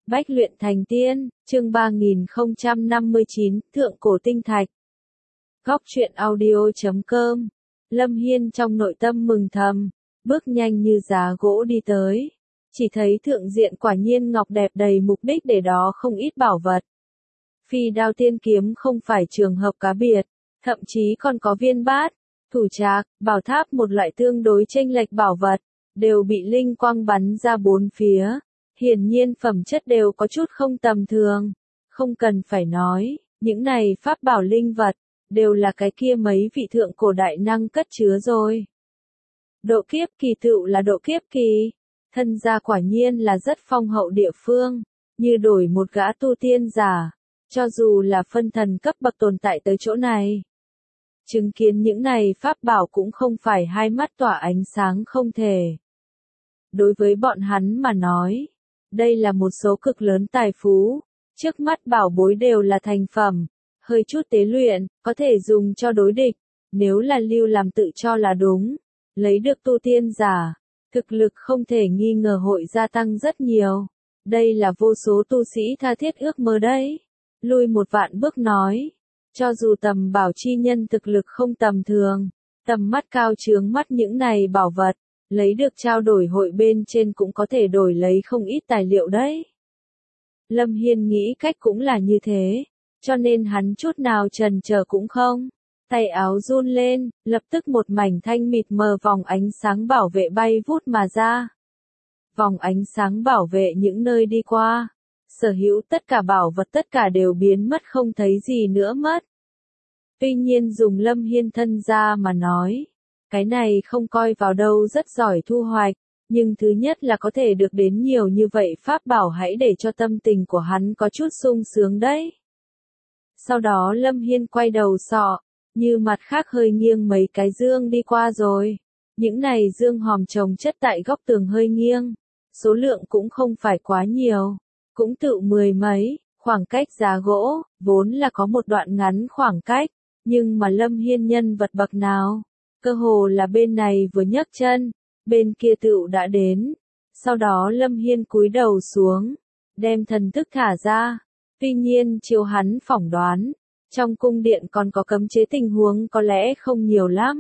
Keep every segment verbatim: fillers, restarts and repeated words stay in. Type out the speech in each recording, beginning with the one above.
Bách luyện thành tiên, chương ba nghìn không trăm năm mươi chín, Thượng cổ tinh thạch. Góc truyện audio chấm com. Lâm Hiên trong nội tâm mừng thầm, bước nhanh như giá gỗ đi tới. Chỉ thấy thượng diện quả nhiên ngọc đẹp đầy mục đích để đó không ít bảo vật. Phi đao tiên kiếm không phải trường hợp cá biệt, thậm chí còn có viên bát, thủ trạc, bảo tháp một loại tương đối chênh lệch bảo vật, đều bị linh quang bắn ra bốn phía. Hiển nhiên phẩm chất đều có chút không tầm thường. Không cần phải nói, những này pháp bảo linh vật, đều là cái kia mấy vị thượng cổ đại năng cất chứa rồi. Độ kiếp kỳ tựu là độ kiếp kỳ. Thân gia quả nhiên là rất phong hậu địa phương, như đổi một gã tu tiên giả, cho dù là phân thần cấp bậc tồn tại tới chỗ này. Chứng kiến những này pháp bảo cũng không phải hai mắt tỏa ánh sáng không thể. Đối với bọn hắn mà nói, đây là một số cực lớn tài phú, trước mắt bảo bối đều là thành phẩm, hơi chút tế luyện, có thể dùng cho đối địch, nếu là lưu làm tự cho là đúng, lấy được tu tiên giả, thực lực không thể nghi ngờ hội gia tăng rất nhiều, đây là vô số tu sĩ tha thiết ước mơ đấy. Lui một vạn bước nói, cho dù tầm bảo chi nhân thực lực không tầm thường, tầm mắt cao chướng mắt những này bảo vật, lấy được trao đổi hội bên trên cũng có thể đổi lấy không ít tài liệu đấy. Lâm Hiên nghĩ cách cũng là như thế, cho nên hắn chút nào chần chờ cũng không. Tay áo run lên, lập tức một mảnh thanh mịt mờ vòng ánh sáng bảo vệ bay vút mà ra. Vòng ánh sáng bảo vệ những nơi đi qua, sở hữu tất cả bảo vật tất cả đều biến mất không thấy gì nữa mất. Tuy nhiên dùng Lâm Hiên thân ra mà nói, cái này không coi vào đâu rất giỏi thu hoạch, nhưng thứ nhất là có thể được đến nhiều như vậy pháp bảo hãy để cho tâm tình của hắn có chút sung sướng đấy. Sau đó Lâm Hiên quay đầu sọ, như mặt khác hơi nghiêng mấy cái dương đi qua rồi. Những này dương hòm chồng chất tại góc tường hơi nghiêng, số lượng cũng không phải quá nhiều, cũng tự mười mấy, khoảng cách giá gỗ, vốn là có một đoạn ngắn khoảng cách, nhưng mà Lâm Hiên nhân vật bậc nào? Cơ hồ là bên này vừa nhấc chân, bên kia tựu đã đến. Sau đó Lâm Hiên cúi đầu xuống, đem thần thức thả ra. Tuy nhiên chiều hắn phỏng đoán, trong cung điện còn có cấm chế tình huống có lẽ không nhiều lắm.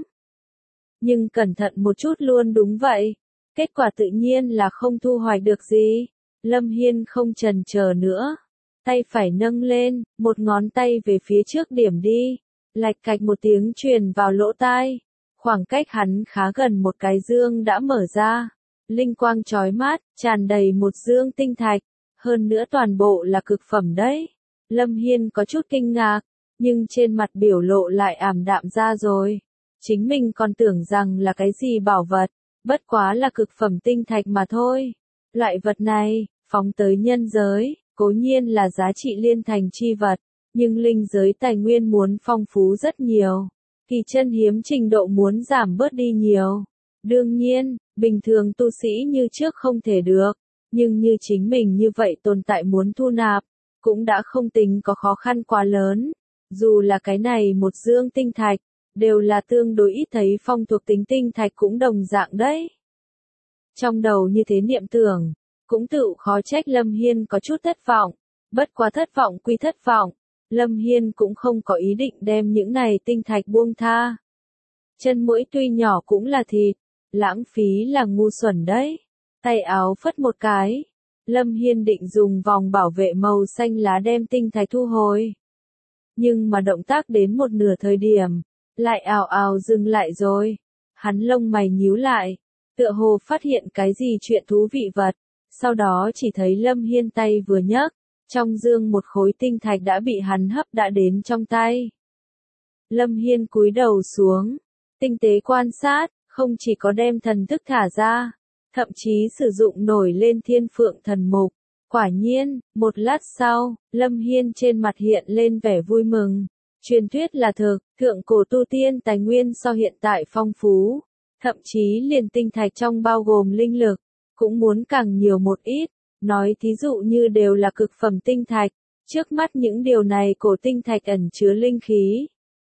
Nhưng cẩn thận một chút luôn đúng vậy. Kết quả tự nhiên là không thu hoạch được gì. Lâm Hiên không chần chờ nữa. Tay phải nâng lên, một ngón tay về phía trước điểm đi. Lạch cạch một tiếng truyền vào lỗ tai. Khoảng cách hắn khá gần một cái dương đã mở ra. Linh quang chói mắt, tràn đầy một dương tinh thạch. Hơn nữa toàn bộ là cực phẩm đấy. Lâm Hiên có chút kinh ngạc, nhưng trên mặt biểu lộ lại ảm đạm ra rồi. Chính mình còn tưởng rằng là cái gì bảo vật, bất quá là cực phẩm tinh thạch mà thôi. Loại vật này, phóng tới nhân giới, cố nhiên là giá trị liên thành chi vật, nhưng linh giới tài nguyên muốn phong phú rất nhiều. Kỳ chân hiếm trình độ muốn giảm bớt đi nhiều. Đương nhiên, bình thường tu sĩ như trước không thể được, nhưng như chính mình như vậy tồn tại muốn thu nạp, cũng đã không tính có khó khăn quá lớn. Dù là cái này một dương tinh thạch, đều là tương đối ít thấy phong thuộc tính tinh thạch cũng đồng dạng đấy. Trong đầu như thế niệm tưởng, cũng tự khó trách Lâm Hiên có chút thất vọng, bất quá thất vọng quy thất vọng. Lâm Hiên cũng không có ý định đem những này tinh thạch buông tha. Chân mũi tuy nhỏ cũng là thịt, lãng phí là ngu xuẩn đấy. Tay áo phất một cái, Lâm Hiên định dùng vòng bảo vệ màu xanh lá đem tinh thạch thu hồi. Nhưng mà động tác đến một nửa thời điểm, lại ào ào dừng lại rồi. Hắn lông mày nhíu lại, tựa hồ phát hiện cái gì chuyện thú vị vật. Sau đó chỉ thấy Lâm Hiên tay vừa nhấc, trong dương một khối tinh thạch đã bị hắn hấp đã đến trong tay. Lâm Hiên cúi đầu xuống, tinh tế quan sát, không chỉ có đem thần thức thả ra, thậm chí sử dụng nổi lên thiên phượng thần mục. Quả nhiên, một lát sau, Lâm Hiên trên mặt hiện lên vẻ vui mừng. Truyền thuyết là thực, thượng cổ tu tiên tài nguyên so hiện tại phong phú, thậm chí liền tinh thạch trong bao gồm linh lực, cũng muốn càng nhiều một ít. Nói thí dụ như đều là cực phẩm tinh thạch, trước mắt những điều này cổ tinh thạch ẩn chứa linh khí.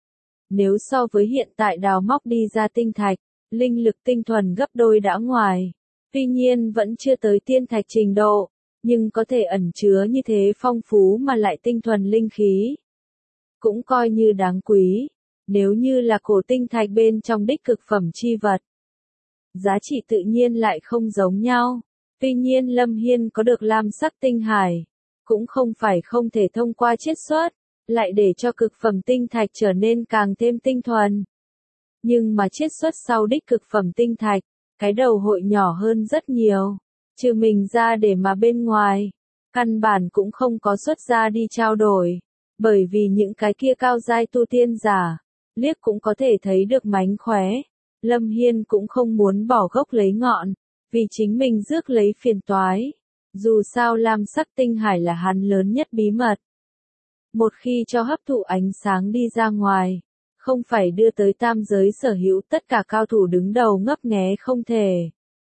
Nếu so với hiện tại đào móc đi ra tinh thạch, linh lực tinh thuần gấp đôi đã ngoài. Tuy nhiên vẫn chưa tới tiên thạch trình độ, nhưng có thể ẩn chứa như thế phong phú mà lại tinh thuần linh khí. Cũng coi như đáng quý, nếu như là cổ tinh thạch bên trong đích cực phẩm chi vật. Giá trị tự nhiên lại không giống nhau. Tuy nhiên Lâm Hiên có được lam sắc tinh hải, cũng không phải không thể thông qua chiết xuất, lại để cho cực phẩm tinh thạch trở nên càng thêm tinh thuần. Nhưng mà chiết xuất sau đích cực phẩm tinh thạch, cái đầu hội nhỏ hơn rất nhiều. Trừ mình ra để mà bên ngoài, căn bản cũng không có xuất ra đi trao đổi. Bởi vì những cái kia cao giai tu tiên giả, liếc cũng có thể thấy được mánh khóe. Lâm Hiên cũng không muốn bỏ gốc lấy ngọn, vì chính mình rước lấy phiền toái. Dù sao lam sắc tinh hải là hắn lớn nhất bí mật. Một khi cho hấp thụ ánh sáng đi ra ngoài, không phải đưa tới tam giới sở hữu tất cả cao thủ đứng đầu ngấp nghé không thể.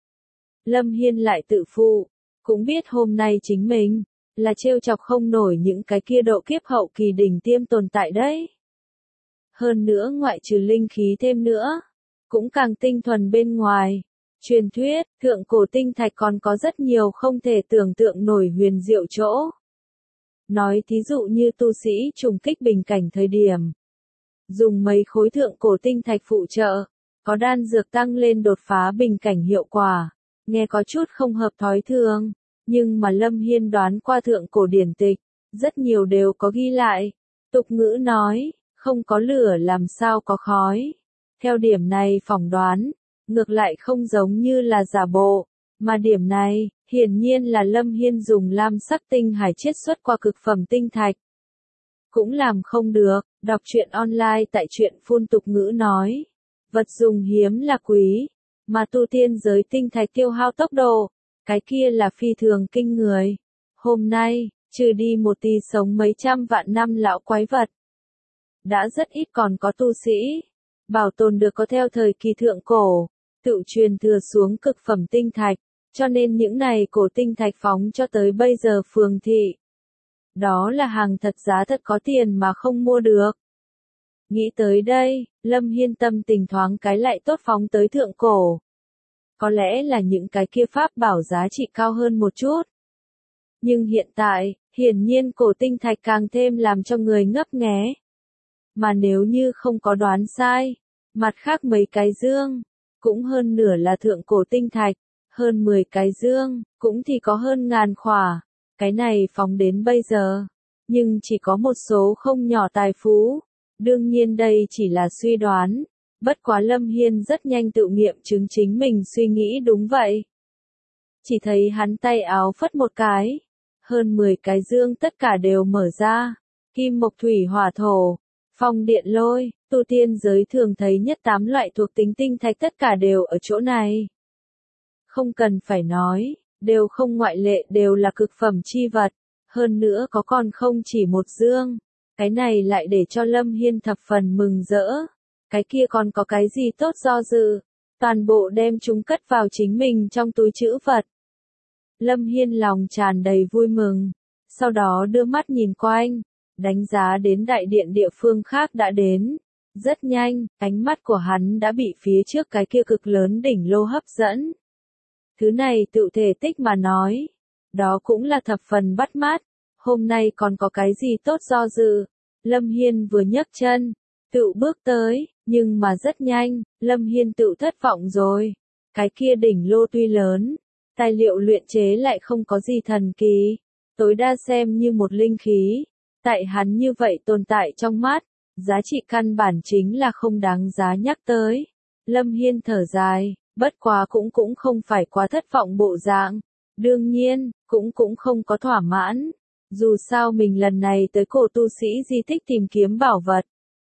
Lâm Hiên lại tự phụ, cũng biết hôm nay chính mình, là trêu chọc không nổi những cái kia độ kiếp hậu kỳ đỉnh tiêm tồn tại đấy. Hơn nữa ngoại trừ linh khí thêm nữa, cũng càng tinh thuần bên ngoài. Truyền thuyết, thượng cổ tinh thạch còn có rất nhiều không thể tưởng tượng nổi huyền diệu chỗ. Nói thí dụ như tu sĩ trùng kích bình cảnh thời điểm. Dùng mấy khối thượng cổ tinh thạch phụ trợ, có đan dược tăng lên đột phá bình cảnh hiệu quả. Nghe có chút không hợp thói thường, nhưng mà Lâm Hiên đoán qua thượng cổ điển tịch, rất nhiều đều có ghi lại. Tục ngữ nói, không có lửa làm sao có khói. Theo điểm này phỏng đoán, ngược lại không giống như là giả bộ, mà điểm này, hiển nhiên là Lâm Hiên dùng lam sắc tinh hải chiết xuất qua cực phẩm tinh thạch. Cũng làm không được, đọc truyện online tại truyện phun tục ngữ nói, vật dùng hiếm là quý, mà tu tiên giới tinh thạch tiêu hao tốc độ, cái kia là phi thường kinh người. Hôm nay, trừ đi một tí sống mấy trăm vạn năm lão quái vật, đã rất ít còn có tu sĩ bảo tồn được có theo thời kỳ thượng cổ, tự truyền thừa xuống cực phẩm tinh thạch, cho nên những này cổ tinh thạch phóng cho tới bây giờ phường thị. Đó là hàng thật giá thật có tiền mà không mua được. Nghĩ tới đây, Lâm Hiên tâm tình thoáng cái lại tốt phóng tới thượng cổ. Có lẽ là những cái kia pháp bảo giá trị cao hơn một chút. Nhưng hiện tại, hiển nhiên cổ tinh thạch càng thêm làm cho người ngấp nghé. Mà nếu như không có đoán sai, mặt khác mấy cái dương, cũng hơn nửa là thượng cổ tinh thạch, hơn mười cái dương, cũng thì có hơn ngàn khỏa. Cái này phóng đến bây giờ, nhưng chỉ có một số không nhỏ tài phú. Đương nhiên đây chỉ là suy đoán, bất quá Lâm Hiên rất nhanh tự nghiệm chứng chính mình suy nghĩ đúng vậy. Chỉ thấy hắn tay áo phất một cái, hơn mười cái dương tất cả đều mở ra, kim mộc thủy hỏa thổ, phong điện lôi, tu tiên giới thường thấy nhất tám loại thuộc tính tinh thạch tất cả đều ở chỗ này. Không cần phải nói, đều không ngoại lệ đều là cực phẩm chi vật, hơn nữa có còn không chỉ một dương. Cái này lại để cho Lâm Hiên thập phần mừng rỡ. Cái kia còn có cái gì tốt do dự, toàn bộ đem chúng cất vào chính mình trong túi trữ vật. Lâm Hiên lòng tràn đầy vui mừng, sau đó đưa mắt nhìn quanh, đánh giá đến đại điện địa phương khác đã đến. Rất nhanh, ánh mắt của hắn đã bị phía trước cái kia cực lớn đỉnh lô hấp dẫn. Thứ này tự thể tích mà nói, đó cũng là thập phần bắt mắt. Hôm nay còn có cái gì tốt do dự. Lâm Hiên vừa nhấc chân, tự bước tới, nhưng mà rất nhanh, Lâm Hiên tự thất vọng rồi. Cái kia đỉnh lô tuy lớn, tài liệu luyện chế lại không có gì thần kỳ, tối đa xem như một linh khí. Tại hắn như vậy tồn tại trong mắt, giá trị căn bản chính là không đáng giá nhắc tới. Lâm Hiên thở dài, bất quá cũng cũng không phải quá thất vọng bộ dạng. Đương nhiên, cũng cũng không có thỏa mãn. Dù sao mình lần này tới cổ tu sĩ di tích tìm kiếm bảo vật.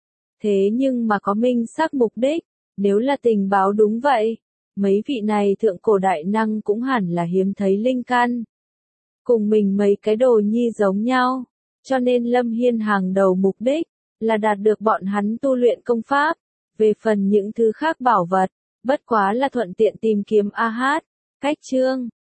Thế nhưng mà có minh xác mục đích, nếu là tình báo đúng vậy, mấy vị này thượng cổ đại năng cũng hẳn là hiếm thấy linh căn. Cùng mình mấy cái đồ nhi giống nhau, cho nên Lâm Hiên hàng đầu mục đích, là đạt được bọn hắn tu luyện công pháp. Về phần những thứ khác bảo vật, bất quá là thuận tiện tìm kiếm a hát, cách chương.